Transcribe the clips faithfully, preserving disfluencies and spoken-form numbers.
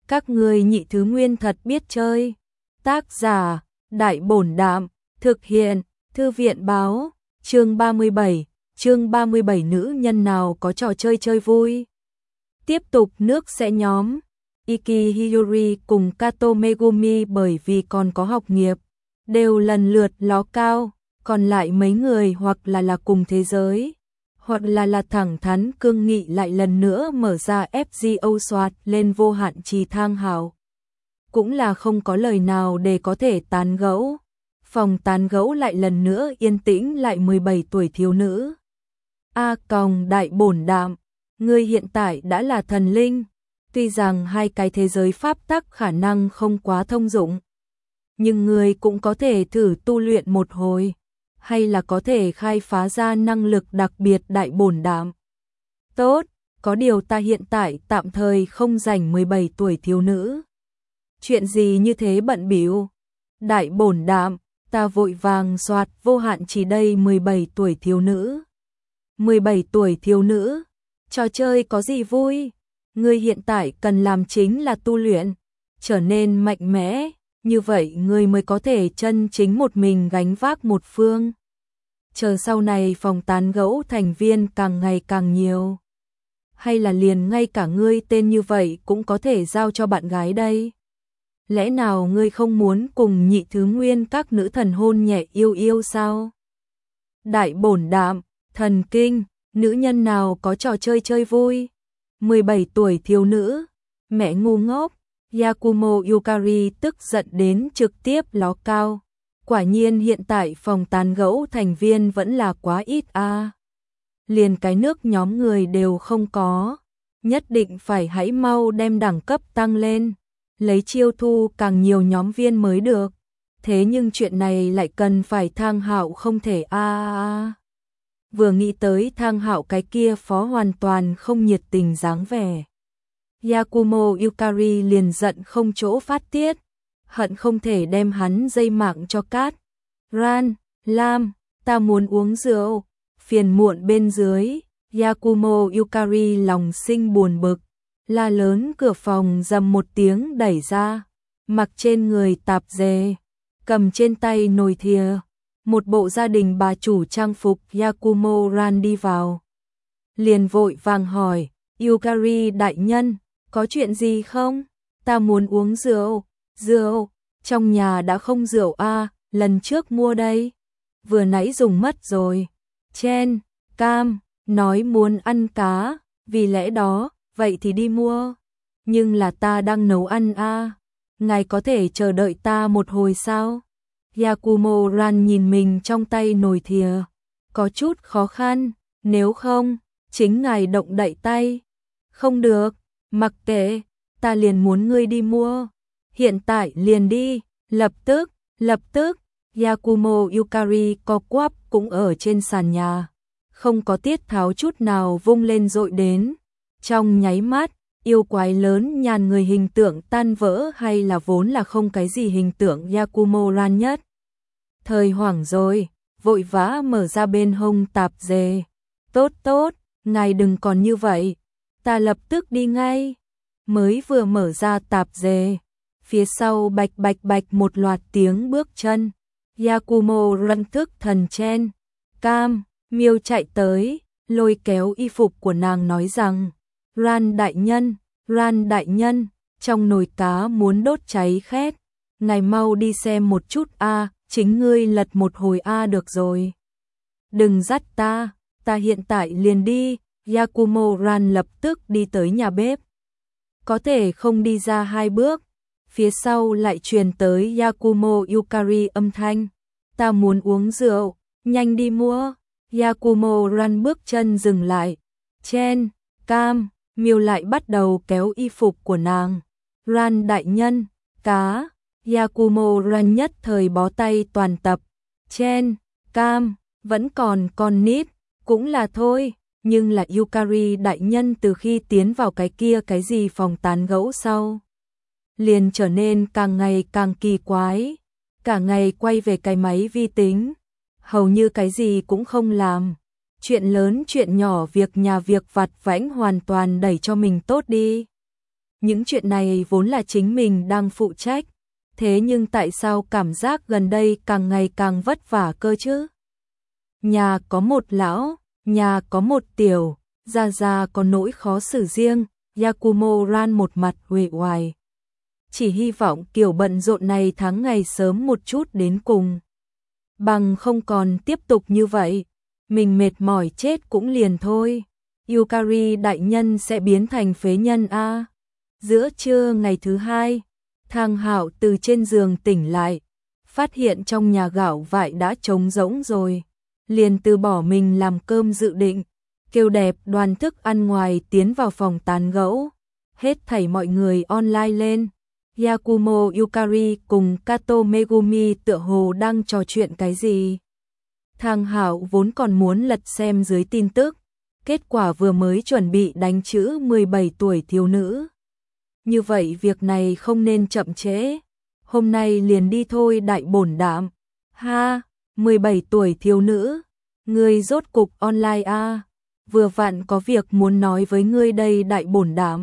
Các ngươi nhị thứ nguyên thật biết chơi. Tác giả, Đại Bổn Đạm, thực hiện, Thư viện Báo, chương ba mươi bảy, chương ba mươi bảy nữ nhân nào có trò chơi chơi vui. Tiếp tục nước sẽ nhóm, Iki Hiyori cùng Kato Megumi bởi vì còn có học nghiệp, đều lần lượt ló cao, còn lại mấy người hoặc là là cùng thế giới, hoặc là là thẳng thắn cương nghị lại lần nữa mở ra ép giê ô soạt lên vô hạn trì thang hào. Cũng là không có lời nào để có thể tán gẫu. Phòng tán gẫu lại lần nữa yên tĩnh lại mười bảy tuổi thiếu nữ. A còng Đại Bổn Đạm, ngươi hiện tại đã là thần linh, tuy rằng hai cái thế giới pháp tắc khả năng không quá thông dụng, nhưng ngươi cũng có thể thử tu luyện một hồi, hay là có thể khai phá ra năng lực đặc biệt Đại Bổn Đạm. Tốt, có điều ta hiện tại tạm thời không rảnh mười bảy tuổi thiếu nữ. Chuyện gì như thế bận bịu? Đại Bổn Đạm, ta vội vàng soạt vô hạn chỉ đây mười bảy tuổi thiếu nữ. mười bảy tuổi thiếu nữ, trò chơi có gì vui? Ngươi hiện tại cần làm chính là tu luyện, trở nên mạnh mẽ, như vậy ngươi mới có thể chân chính một mình gánh vác một phương. Chờ sau này phòng tán gẫu thành viên càng ngày càng nhiều. Hay là liền ngay cả ngươi tên như vậy cũng có thể giao cho bạn gái đây? Lẽ nào ngươi không muốn cùng nhị thứ nguyên các nữ thần hôn nhẹ yêu yêu sao? Đại Bổn Đạm, thần kinh, nữ nhân nào có trò chơi chơi vui? mười bảy tuổi thiếu nữ, mẹ ngu ngốc. Yakumo Yukari tức giận đến trực tiếp ló cao. Quả nhiên hiện tại phòng tán gẫu thành viên vẫn là quá ít a. À. Liền cái nước nhóm người đều không có. Nhất định phải hãy mau đem đẳng cấp tăng lên, lấy chiêu thu càng nhiều nhóm viên mới được. Thế nhưng chuyện này lại cần phải Thang Hạo không thể a a a. Vừa nghĩ tới Thang Hạo cái kia phó hoàn toàn không nhiệt tình dáng vẻ, Yakumo Yukari liền giận không chỗ phát tiết, hận không thể đem hắn dây mạng cho cát. Ran, Lam, ta muốn uống rượu. Phiền muộn bên dưới, Yakumo Yukari lòng sinh buồn bực, la lớn cửa phòng rầm một tiếng đẩy ra, mặc trên người tạp dề, cầm trên tay nồi thìa, một bộ gia đình bà chủ trang phục. Yakumo Ran đi vào, liền vội vàng hỏi, Yukari đại nhân, có chuyện gì không? Ta muốn uống rượu. Rượu? Trong nhà đã không rượu a, à, lần trước mua đây, vừa nãy dùng mất rồi. Chen, Cam, nói muốn ăn cá, vì lẽ đó, vậy thì đi mua. Nhưng là ta đang nấu ăn a, à. Ngài có thể chờ đợi ta một hồi sao? Yakumo Ran nhìn mình trong tay nồi thìa, có chút khó khăn, nếu không, chính ngài động đậy tay. Không được, mặc kệ, ta liền muốn ngươi đi mua. Hiện tại liền đi, lập tức, lập tức. Yakumo Yukari co quắp cũng ở trên sàn nhà, không có tiết tháo chút nào vung lên dội đến. Trong nháy mắt, yêu quái lớn nhàn người hình tượng tan vỡ, hay là vốn là không cái gì hình tượng Yakumo Ran nhất thời hoảng rồi, vội vã mở ra bên hông tạp dề. Tốt tốt, ngài đừng còn như vậy, ta lập tức đi ngay. Mới vừa mở ra tạp dề, phía sau bạch bạch bạch một loạt tiếng bước chân. Yakumo Ran thức thần Chen, Cam, Miêu chạy tới, lôi kéo y phục của nàng nói rằng, Ran đại nhân, Ran đại nhân, trong nồi cá muốn đốt cháy khét, ngài mau đi xem một chút a, à, chính ngươi lật một hồi a à được rồi. Đừng dắt ta, ta hiện tại liền đi. Yakumo Ran lập tức đi tới nhà bếp, có thể không đi ra hai bước, phía sau lại truyền tới Yakumo Yukari âm thanh, ta muốn uống rượu, nhanh đi mua. Yakumo Ran bước chân dừng lại, Chen, Cam, Miêu lại bắt đầu kéo y phục của nàng. Ran đại nhân, cá. Yakumo Ran nhất thời bó tay toàn tập. Chen, Cam, vẫn còn con nít, cũng là thôi. Nhưng là Yukari đại nhân từ khi tiến vào cái kia cái gì phòng tán gẫu sau, liền trở nên càng ngày càng kỳ quái, cả ngày quay về cái máy vi tính, hầu như cái gì cũng không làm, chuyện lớn chuyện nhỏ việc nhà việc vặt vãnh hoàn toàn đẩy cho mình tốt đi. những chuyện này vốn là chính mình đang phụ trách, thế nhưng tại sao cảm giác gần đây càng ngày càng vất vả cơ chứ? Nhà có một lão, nhà có một tiểu, Gia Gia có nỗi khó xử riêng, Yakumo ran một mặt uể oải. Chỉ hy vọng kiểu bận rộn này tháng ngày sớm một chút đến cùng. Bằng không còn tiếp tục như vậy, mình mệt mỏi chết cũng liền thôi. Yukari đại nhân sẽ biến thành phế nhân a. À. Giữa trưa ngày thứ hai, Thang Hạo từ trên giường tỉnh lại, phát hiện trong nhà gạo vải đã trống rỗng rồi, liền từ bỏ mình làm cơm dự định, kêu đẹp đoàn thức ăn ngoài tiến vào phòng tán gẫu. Hết thảy mọi người online lên. Yakumo Yukari cùng Kato Megumi tựa hồ đang trò chuyện cái gì. Thang Hạo vốn còn muốn lật xem dưới tin tức, kết quả vừa mới chuẩn bị đánh chữ mười bảy tuổi thiếu nữ. Như vậy việc này không nên chậm trễ, hôm nay liền đi thôi đại bổn đảm. Ha, mười bảy tuổi thiếu nữ, ngươi rốt cục online a, à? Vừa vặn có việc muốn nói với ngươi đây đại bổn đảm.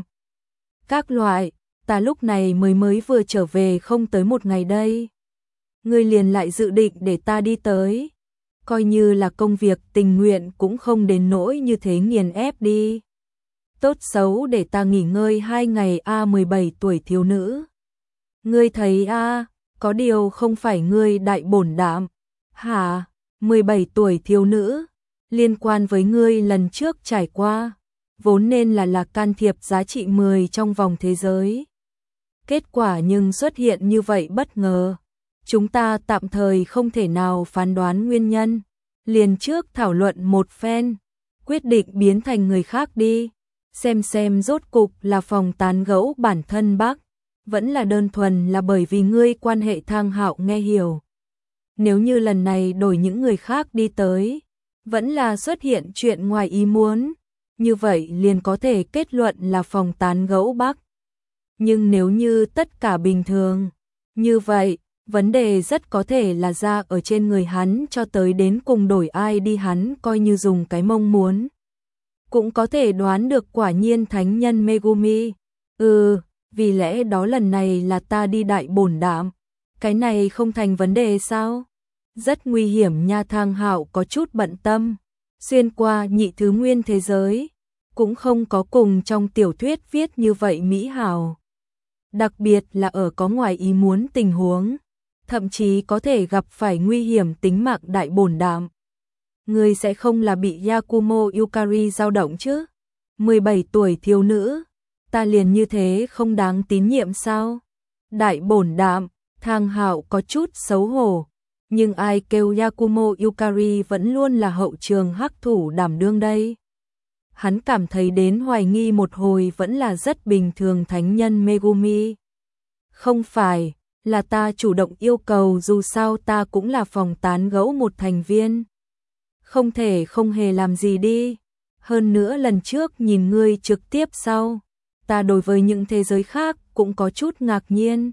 Các loại, ta lúc này mới mới vừa trở về không tới một ngày đây. Ngươi liền lại dự định để ta đi tới. Coi như là công việc tình nguyện cũng không đến nỗi như thế nghiền ép đi. Tốt xấu để ta nghỉ ngơi hai ngày a à, mười bảy tuổi thiếu nữ. Ngươi thấy a à, có điều không phải ngươi đại bổn đảm. Hả, mười bảy tuổi thiếu nữ, liên quan với ngươi lần trước trải qua, vốn nên là là can thiệp giá trị mười trong vòng thế giới. Kết quả nhưng xuất hiện như vậy bất ngờ. Chúng ta tạm thời không thể nào phán đoán nguyên nhân, liền trước thảo luận một phen, quyết định biến thành người khác đi, xem xem rốt cục là phòng tán gẫu bản thân bác, vẫn là đơn thuần là bởi vì ngươi quan hệ Thang Hạo nghe hiểu. Nếu như lần này đổi những người khác đi tới, vẫn là xuất hiện chuyện ngoài ý muốn, như vậy liền có thể kết luận là phòng tán gẫu bác. Nhưng nếu như tất cả bình thường, như vậy, vấn đề rất có thể là ra ở trên người hắn cho tới đến cùng đổi ai đi hắn coi như dùng cái mong muốn. Cũng có thể đoán được quả nhiên thánh nhân Megumi. Ừ, vì lẽ đó lần này là ta đi đại bổn đảm. Cái này không thành vấn đề sao? Rất nguy hiểm nha. Thang Hạo có chút bận tâm. Xuyên qua nhị thứ nguyên thế giới, cũng không có cùng trong tiểu thuyết viết như vậy mỹ hảo. Đặc biệt là ở có ngoài ý muốn tình huống, thậm chí có thể gặp phải nguy hiểm tính mạng đại bổn đảm. Người sẽ không là bị Yakumo Yukari dao động chứ? mười bảy tuổi thiếu nữ, ta liền như thế không đáng tín nhiệm sao? Đại bổn đảm, Thang Hạo có chút xấu hổ, nhưng ai kêu Yakumo Yukari vẫn luôn là hậu trường hắc thủ đảm đương đây. Hắn cảm thấy đến hoài nghi một hồi vẫn là rất bình thường thánh nhân Megumi. Không phải, là ta chủ động yêu cầu dù sao ta cũng là phòng tán gẫu một thành viên. Không thể không hề làm gì đi. Hơn nữa lần trước nhìn ngươi trực tiếp sau, ta đối với những thế giới khác cũng có chút ngạc nhiên.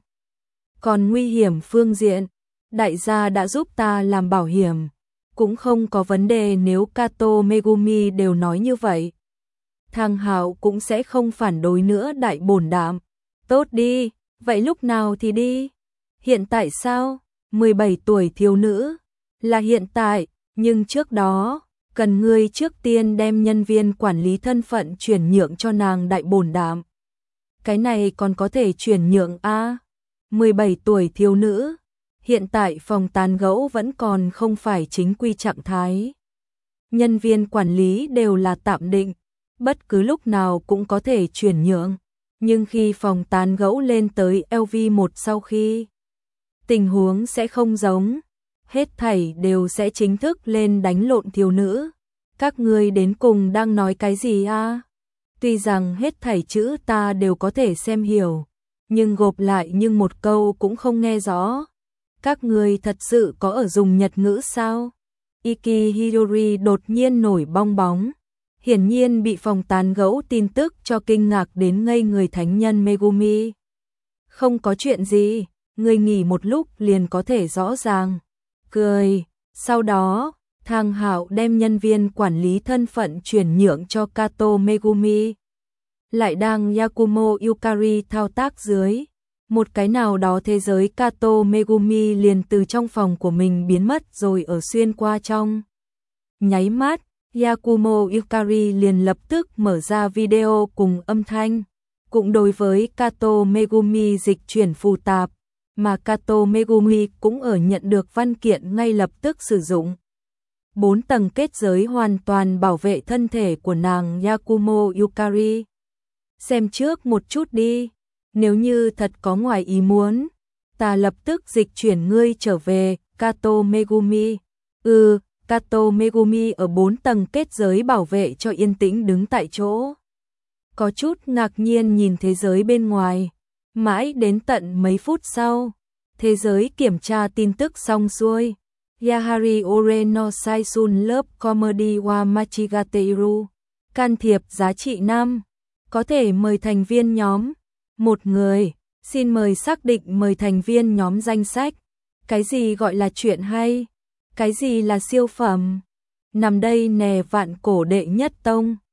Còn nguy hiểm phương diện, đại gia đã giúp ta làm bảo hiểm, cũng không có vấn đề nếu Kato Megumi đều nói như vậy. Thang Hạo cũng sẽ không phản đối nữa đại bổn đảm. Tốt đi, vậy lúc nào thì đi? Hiện tại sao? mười bảy tuổi thiếu nữ, là hiện tại, nhưng trước đó, cần ngươi trước tiên đem nhân viên quản lý thân phận chuyển nhượng cho nàng đại bổn đảm. Cái này còn có thể chuyển nhượng a? À? mười bảy tuổi thiếu nữ, hiện tại phòng tán gẫu vẫn còn không phải chính quy trạng thái. Nhân viên quản lý đều là tạm định, bất cứ lúc nào cũng có thể chuyển nhượng, nhưng khi phòng tán gẫu lên tới L V một sau khi, tình huống sẽ không giống, hết thảy đều sẽ chính thức lên đánh lộn thiếu nữ. Các ngươi đến cùng đang nói cái gì a? À? Tuy rằng hết thảy chữ ta đều có thể xem hiểu, nhưng gộp lại nhưng một câu cũng không nghe rõ. Các ngươi thật sự có ở dùng Nhật ngữ sao? Iki Hidori đột nhiên nổi bong bóng, hiển nhiên bị phòng tán gẫu tin tức cho kinh ngạc đến ngây người thánh nhân Megumi. Không có chuyện gì, ngươi nghỉ một lúc liền có thể rõ ràng. Cười, sau đó, Thang Hạo đem nhân viên quản lý thân phận chuyển nhượng cho Kato Megumi. lại đang Yakumo Yukari thao tác dưới. Một cái nào đó thế giới Kato Megumi liền từ trong phòng của mình biến mất rồi ở xuyên qua trong. Nháy mắt, Yakumo Yukari liền lập tức mở ra video cùng âm thanh, cũng đối với Kato Megumi dịch chuyển phù tạp, mà Kato Megumi cũng ở nhận được văn kiện ngay lập tức sử dụng. Bốn tầng kết giới hoàn toàn bảo vệ thân thể của nàng Yakumo Yukari. Xem trước một chút đi, nếu như thật có ngoài ý muốn, ta lập tức dịch chuyển ngươi trở về, Kato Megumi. Ừ, Kato Megumi ở bốn tầng kết giới bảo vệ cho yên tĩnh đứng tại chỗ. Có chút ngạc nhiên nhìn thế giới bên ngoài, mãi đến tận mấy phút sau, thế giới kiểm tra tin tức xong xuôi. Yahari Ore no Saisun Love Comedy wa Machigateiru. Can thiệp giá trị năm. Có thể mời thành viên nhóm. Một người. Xin mời xác định mời thành viên nhóm danh sách. Cái gì gọi là chuyện hay? Cái gì là siêu phẩm? Nằm đây nè vạn cổ đệ nhất tông.